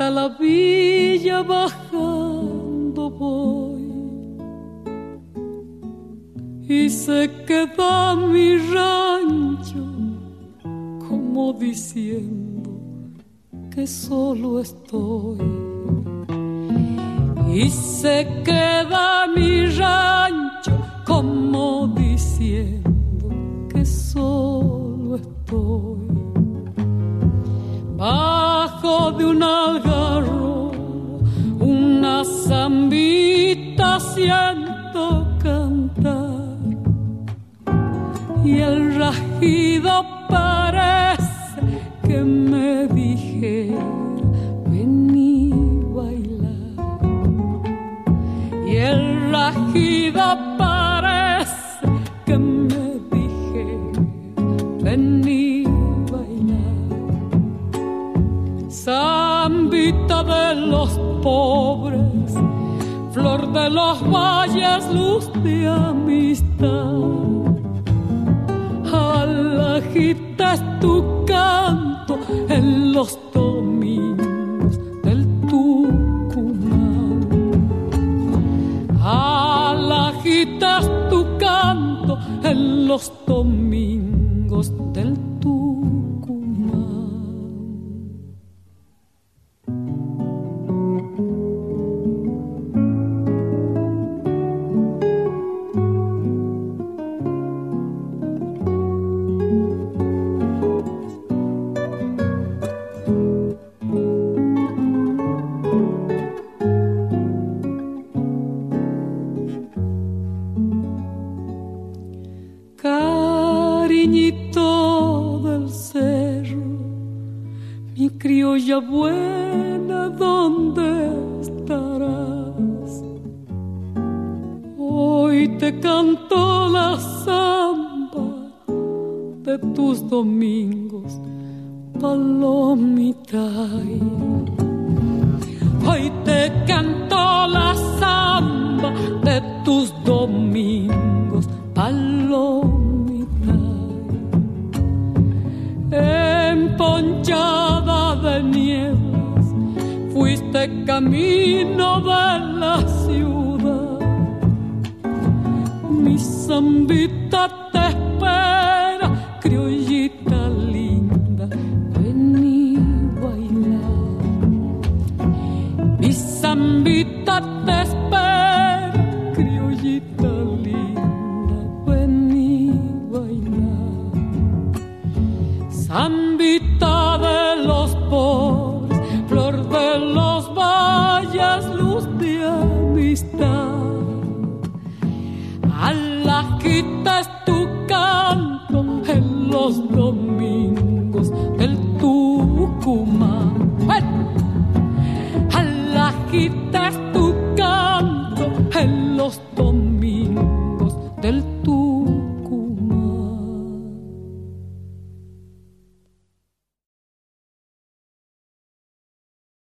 Hacia la villa bajando voy y se queda mi rancho como diciendo que solo estoy. Y se queda mi rancho como diciendo que solo estoy. Bajo de un algarro, una zambita siento cantar, y el rajido parece que me dijera vení bailar. Y el rajido parece que me dijera vení bailar. Zambita de los pobres, flor de los valles, luz de amistad. Alajita es tu canto en los domingos del Tucumán. Alajita es tu canto en los domingos del Tucumán. Cariñito del cerro, mi criolla buena, ¿dónde estarás? Hoy te canto la samba de tus domingos, palomita. Hoy te canto la samba de tus domingos, palomita. Emponchada de nieblas, fuiste camino de la ciudad. Mi zambita te espera, criollita linda, vení bailar. Mi zambita te espera, criollita linda, vení bailar. Zambita de los pobres, flor de los valles, luz de amistad.